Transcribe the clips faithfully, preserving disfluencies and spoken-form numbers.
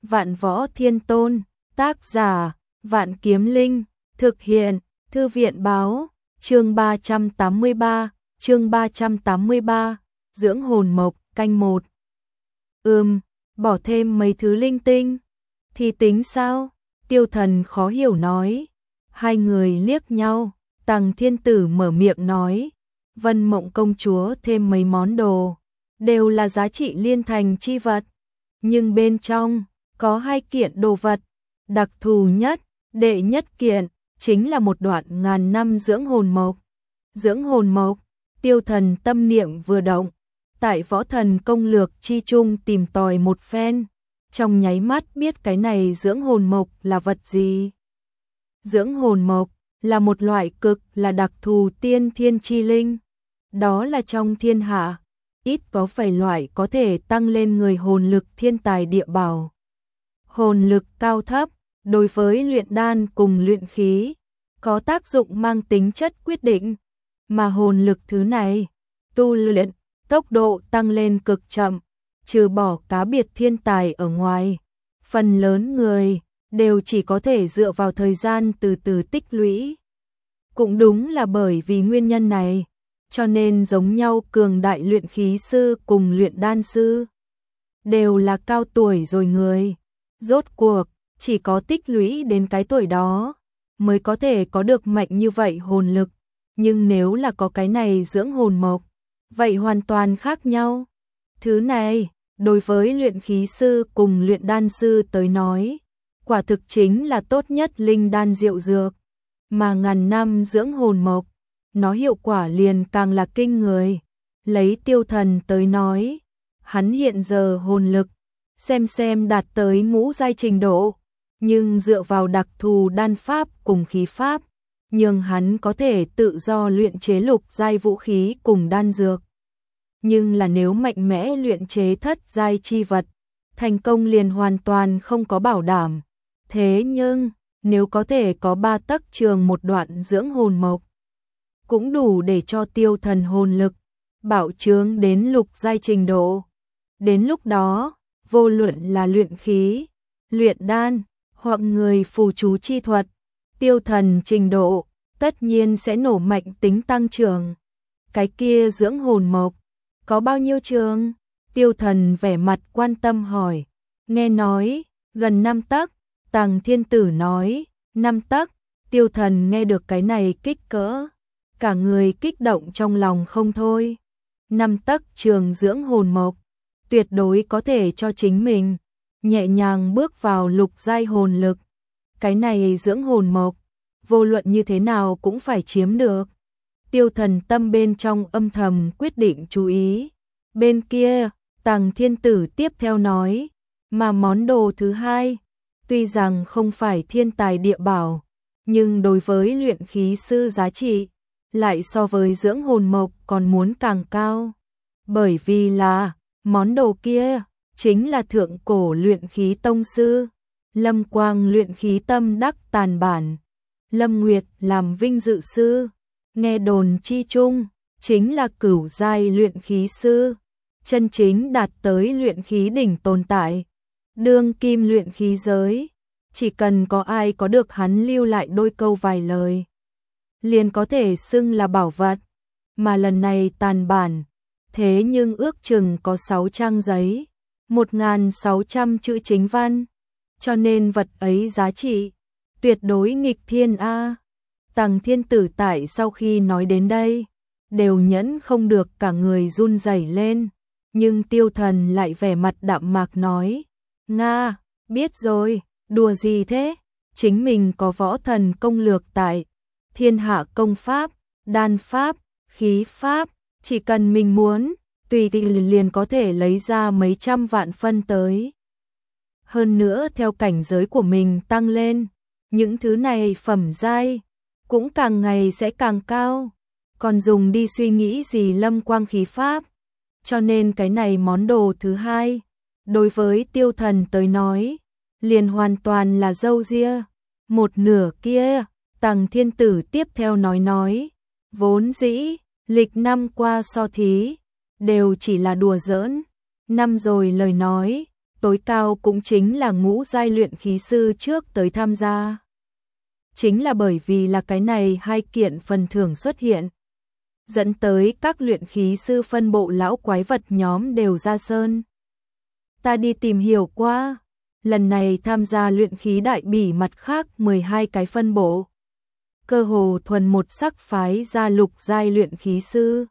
Vạn Võ Thiên Tôn, tác giả, Vạn Kiếm Linh, thực hiện, Thư viện báo, chương ba trăm tám mươi ba, chương ba trăm tám mươi ba, dưỡng hồn mộc, canh một. Ừm, bỏ thêm mấy thứ linh tinh, thì tính sao? Tiêu Thần khó hiểu nói. Hai người liếc nhau, Tằng Thiên Tử mở miệng nói, Vân Mộng công chúa thêm mấy món đồ, đều là giá trị liên thành chi vật, nhưng bên trong có hai kiện đồ vật đặc thù nhất, đệ nhất kiện chính là một đoạn ngàn năm dưỡng hồn mộc. Dưỡng hồn mộc, Tiêu Thần tâm niệm vừa động, tại Võ Thần công lược chi chung tìm tòi một phen, trong nháy mắt biết cái này dưỡng hồn mộc là vật gì. Dưỡng hồn mộc là một loại cực là đặc thù tiên thiên chi linh, đó là trong thiên hạ ít có vài loại có thể tăng lên người hồn lực thiên tài địa bảo. Hồn lực cao thấp đối với luyện đan cùng luyện khí có tác dụng mang tính chất quyết định, mà hồn lực thứ này tu luyện tốc độ tăng lên cực chậm, trừ bỏ cá biệt thiên tài ở ngoài, phần lớn người đều chỉ có thể dựa vào thời gian từ từ tích lũy. Cũng đúng là bởi vì nguyên nhân này, cho nên giống nhau cường đại luyện khí sư cùng luyện đan sư đều là cao tuổi rồi người. Rốt cuộc, chỉ có tích lũy đến cái tuổi đó mới có thể có được mạnh như vậy hồn lực, nhưng nếu là có cái này dưỡng hồn mộc, vậy hoàn toàn khác nhau. Thứ này, đối với luyện khí sư cùng luyện đan sư tới nói, quả thực chính là tốt nhất linh đan diệu dược, mà ngàn năm dưỡng hồn mộc, nó hiệu quả liền càng là kinh người. Lấy Tiêu Thần tới nói, hắn hiện giờ hồn lực xem xem đạt tới ngũ giai trình độ, nhưng dựa vào đặc thù đan pháp cùng khí pháp, nhưng hắn có thể tự do luyện chế lục giai vũ khí cùng đan dược. Nhưng là nếu mạnh mẽ luyện chế thất giai chi vật, thành công liền hoàn toàn không có bảo đảm. Thế nhưng, nếu có thể có ba tấc trường một đoạn dưỡng hồn mộc, cũng đủ để cho Tiêu Thần hồn lực bảo trướng đến lục giai trình độ. Đến lúc đó, vô luận là luyện khí, luyện đan, hoặc người phù chú chi thuật, Tiêu Thần trình độ tất nhiên sẽ nổ mạnh tính tăng trưởng. Cái kia dưỡng hồn mộc có bao nhiêu trường? Tiêu Thần vẻ mặt quan tâm hỏi. Nghe nói gần năm tấc. Tằng Thiên Tử nói năm tấc. Tiêu Thần nghe được cái này kích cỡ, cả người kích động trong lòng không thôi. Năm tấc trường dưỡng hồn mộc, tuyệt đối có thể cho chính mình nhẹ nhàng bước vào lục giai hồn lực. Cái này dưỡng hồn mộc, vô luận như thế nào cũng phải chiếm được. Tiêu Thần tâm bên trong âm thầm quyết định chú ý. Bên kia, Tằng Thiên Tử tiếp theo nói, mà món đồ thứ hai, tuy rằng không phải thiên tài địa bảo, nhưng đối với luyện khí sư giá trị, lại so với dưỡng hồn mộc còn muốn càng cao. Bởi vì là, món đồ kia, chính là thượng cổ luyện khí tông sư, Lâm Quang luyện khí tâm đắc tàn bản, Lâm Nguyệt làm vinh dự sư, nghe đồn chi chung, chính là cửu giai luyện khí sư, chân chính đạt tới luyện khí đỉnh tồn tại. Đương kim luyện khí giới, chỉ cần có ai có được hắn lưu lại đôi câu vài lời, liền có thể xưng là bảo vật. Mà lần này tàn bản, thế nhưng ước chừng có sáu trang giấy, một nghìn sáu trăm chữ chính văn, cho nên vật ấy giá trị tuyệt đối nghịch thiên a. Tằng Thiên Tử tại sau khi nói đến đây, đều nhẫn không được cả người run rẩy lên, nhưng Tiêu Thần lại vẻ mặt đạm mạc nói, Nga, biết rồi, đùa gì thế, chính mình có Võ Thần công lược tại, thiên hạ công pháp, đan pháp, khí pháp, chỉ cần mình muốn, tùy tiện liền có thể lấy ra mấy trăm vạn phân tới. Hơn nữa theo cảnh giới của mình tăng lên, những thứ này phẩm giai cũng càng ngày sẽ càng cao, còn dùng đi suy nghĩ gì Lâm Quang khí pháp. Cho nên cái này món đồ thứ hai, đối với Tiêu Thần tới nói, liền hoàn toàn là dâu ria. Một nửa kia, Tằng Thiên Tử tiếp theo nói nói, vốn dĩ, lịch năm qua so thí, đều chỉ là đùa giỡn. Năm rồi lời nói, tối cao cũng chính là ngũ giai luyện khí sư trước tới tham gia. Chính là bởi vì là cái này hai kiện phần thưởng xuất hiện, dẫn tới các luyện khí sư phân bộ lão quái vật nhóm đều ra sơn. Ta đi tìm hiểu qua, lần này tham gia luyện khí đại bỉ mặt khác mười hai cái phân bộ. Cơ hồ thuần một sắc phái ra lục giai luyện khí sư.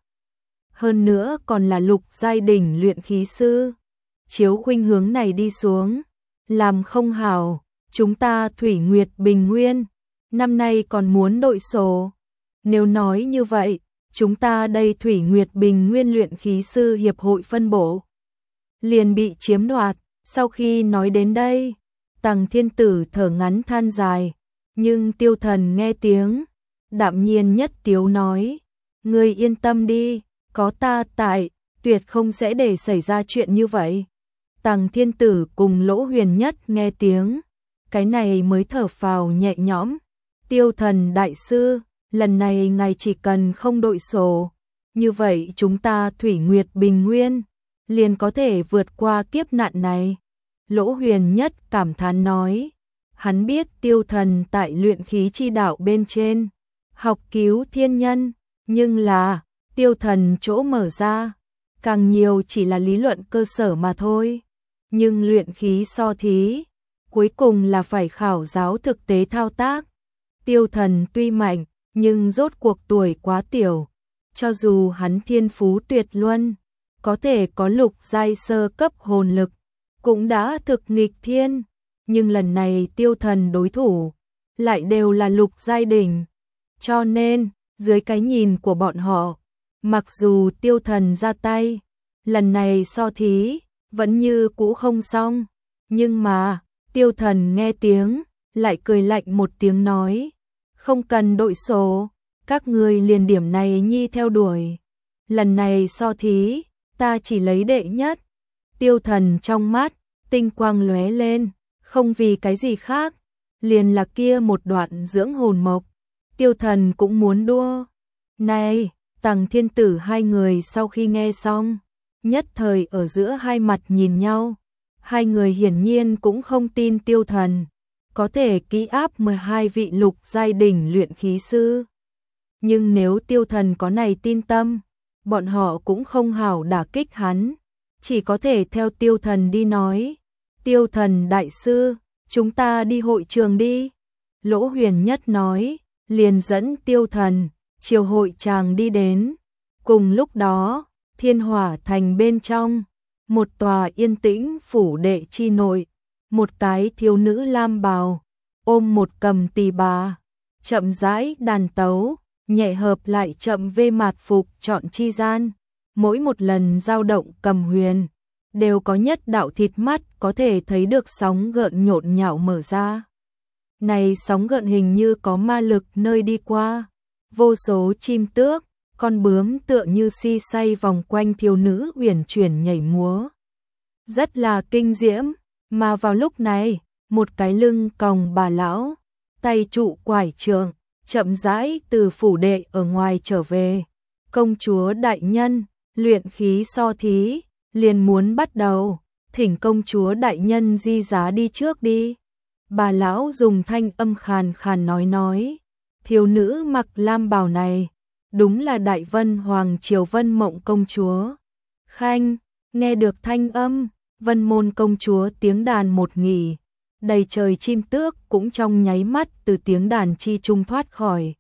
Hơn nữa còn là lục giai đỉnh luyện khí sư. Chiếu khuynh hướng này đi xuống, làm không hảo, chúng ta Thủy Nguyệt Bình Nguyên, năm nay còn muốn đội sổ. Nếu nói như vậy, chúng ta đây Thủy Nguyệt Bình Nguyên luyện khí sư hiệp hội phân bổ liền bị chiếm đoạt. Sau khi nói đến đây, Tằng Thiên Tử thở ngắn than dài, nhưng Tiêu Thần nghe tiếng, đạm nhiên nhất tiếu nói, ngươi yên tâm đi, có ta tại, tuyệt không sẽ để xảy ra chuyện như vậy. Tằng Thiên Tử cùng Lỗ Huyền Nhất nghe tiếng, cái này mới thở phào nhẹ nhõm. Tiêu Thần đại sư, lần này ngài chỉ cần không đội sổ, như vậy chúng ta Thủy Nguyệt Bình Nguyên liền có thể vượt qua kiếp nạn này. Lỗ Huyền Nhất cảm thán nói, hắn biết Tiêu Thần tại luyện khí chi đạo bên trên, học cứu thiên nhân, nhưng là, Tiêu Thần chỗ mở ra, càng nhiều chỉ là lý luận cơ sở mà thôi. Nhưng luyện khí so thí, cuối cùng là phải khảo giáo thực tế thao tác. Tiêu Thần tuy mạnh, nhưng rốt cuộc tuổi quá tiểu, cho dù hắn thiên phú tuyệt luân, có thể có lục giai sơ cấp hồn lực, cũng đã thực nghịch thiên, nhưng lần này Tiêu Thần đối thủ lại đều là lục giai đỉnh, cho nên dưới cái nhìn của bọn họ, mặc dù Tiêu Thần ra tay, lần này so thí vẫn như cũ không xong, nhưng mà Tiêu Thần nghe tiếng, lại cười lạnh một tiếng nói, không cần đội sổ, các người liền điểm này nhi theo đuổi, lần này so thí, ta chỉ lấy đệ nhất. Tiêu Thần trong mắt tinh quang lóe lên, không vì cái gì khác, liền là kia một đoạn dưỡng hồn mộc, Tiêu Thần cũng muốn đua. Này, Tằng Thiên Tử hai người sau khi nghe xong, nhất thời ở giữa hai mặt nhìn nhau, hai người hiển nhiên cũng không tin Tiêu Thần có thể ký áp mười hai vị lục giai đỉnh luyện khí sư. Nhưng nếu Tiêu Thần có này tin tâm, bọn họ cũng không hảo đả kích hắn, chỉ có thể theo Tiêu Thần đi nói. Tiêu Thần đại sư, chúng ta đi hội trường đi. Lỗ Huyền Nhất nói, liền dẫn Tiêu Thần, chiều hội tràng đi đến. Cùng lúc đó, Thiên Hỏa Thành bên trong, một tòa yên tĩnh phủ đệ chi nội, một cái thiếu nữ lam bào, ôm một cầm tỳ bà, chậm rãi đàn tấu, nhẹ hợp lại chậm vê mạt phục chọn chi gian, mỗi một lần dao động cầm huyền, đều có nhất đạo thịt mắt có thể thấy được sóng gợn nhộn nhạo mở ra. Này sóng gợn hình như có ma lực nơi đi qua, vô số chim tước, con bướm tựa như si say vòng quanh thiếu nữ uyển chuyển nhảy múa. Rất là kinh diễm, mà vào lúc này, một cái lưng còng bà lão, tay trụ quải trượng, chậm rãi từ phủ đệ ở ngoài trở về. Công chúa đại nhân, luyện khí so thí, liền muốn bắt đầu, thỉnh công chúa đại nhân di giá đi trước đi. Bà lão dùng thanh âm khàn khàn nói nói, thiếu nữ mặc lam bào này, đúng là Đại Vân Hoàng Triều Vân Mộng công chúa. Khanh, nghe được thanh âm, Vân Môn công chúa tiếng đàn một nghỉ, đầy trời chim tước cũng trong nháy mắt từ tiếng đàn chi trung thoát khỏi.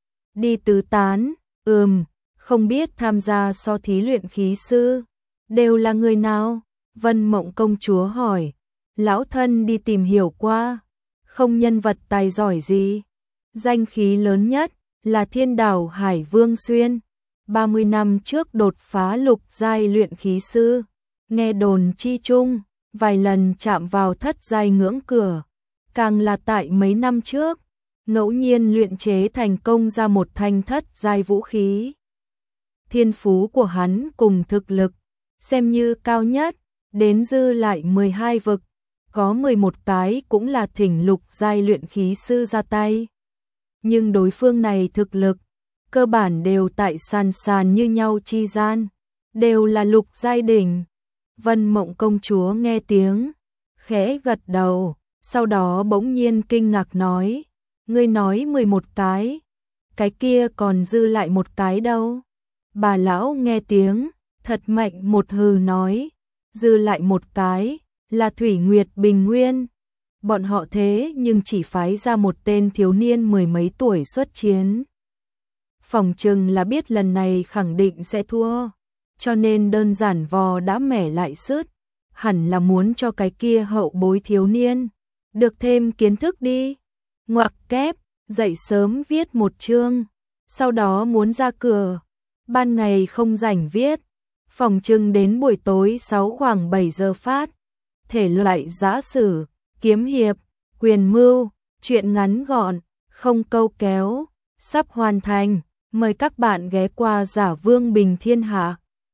Đi tứ tán, ừm, không biết tham gia so thí luyện khí sư, đều là người nào? Vân Mộng công chúa hỏi, lão thân đi tìm hiểu qua, không nhân vật tài giỏi gì. Danh khí lớn nhất là Thiên Đảo Hải Vương Xuyên, ba mươi năm trước đột phá lục giai luyện khí sư, nghe đồn chi chung, vài lần chạm vào thất giai ngưỡng cửa, càng là tại mấy năm trước, ngẫu nhiên luyện chế thành công ra một thanh thất giai vũ khí. Thiên phú của hắn cùng thực lực, xem như cao nhất, đến dư lại mười hai vực, có mười một cái cũng là thỉnh lục giai luyện khí sư ra tay. Nhưng đối phương này thực lực, cơ bản đều tại sàn sàn như nhau chi gian, đều là lục giai đỉnh. Vân Mộng công chúa nghe tiếng, khẽ gật đầu, sau đó bỗng nhiên kinh ngạc nói, ngươi nói mười một cái, cái kia còn dư lại một cái đâu? Bà lão nghe tiếng, thật mạnh một hừ nói, dư lại một cái, là Thủy Nguyệt Bình Nguyên. Bọn họ thế nhưng chỉ phái ra một tên thiếu niên mười mấy tuổi xuất chiến. Phòng chừng là biết lần này khẳng định sẽ thua, cho nên đơn giản vò đã mẻ lại sứt, hẳn là muốn cho cái kia hậu bối thiếu niên được thêm kiến thức đi. Ngoặc kép, dậy sớm viết một chương, sau đó muốn ra cửa, ban ngày không rảnh viết, phòng chừng đến buổi tối sáu khoảng bảy giờ phát. Thể loại giã sử, kiếm hiệp, quyền mưu, truyện ngắn gọn, không câu kéo, sắp hoàn thành, mời các bạn ghé qua Giả Vương Bình Thiên Hạ.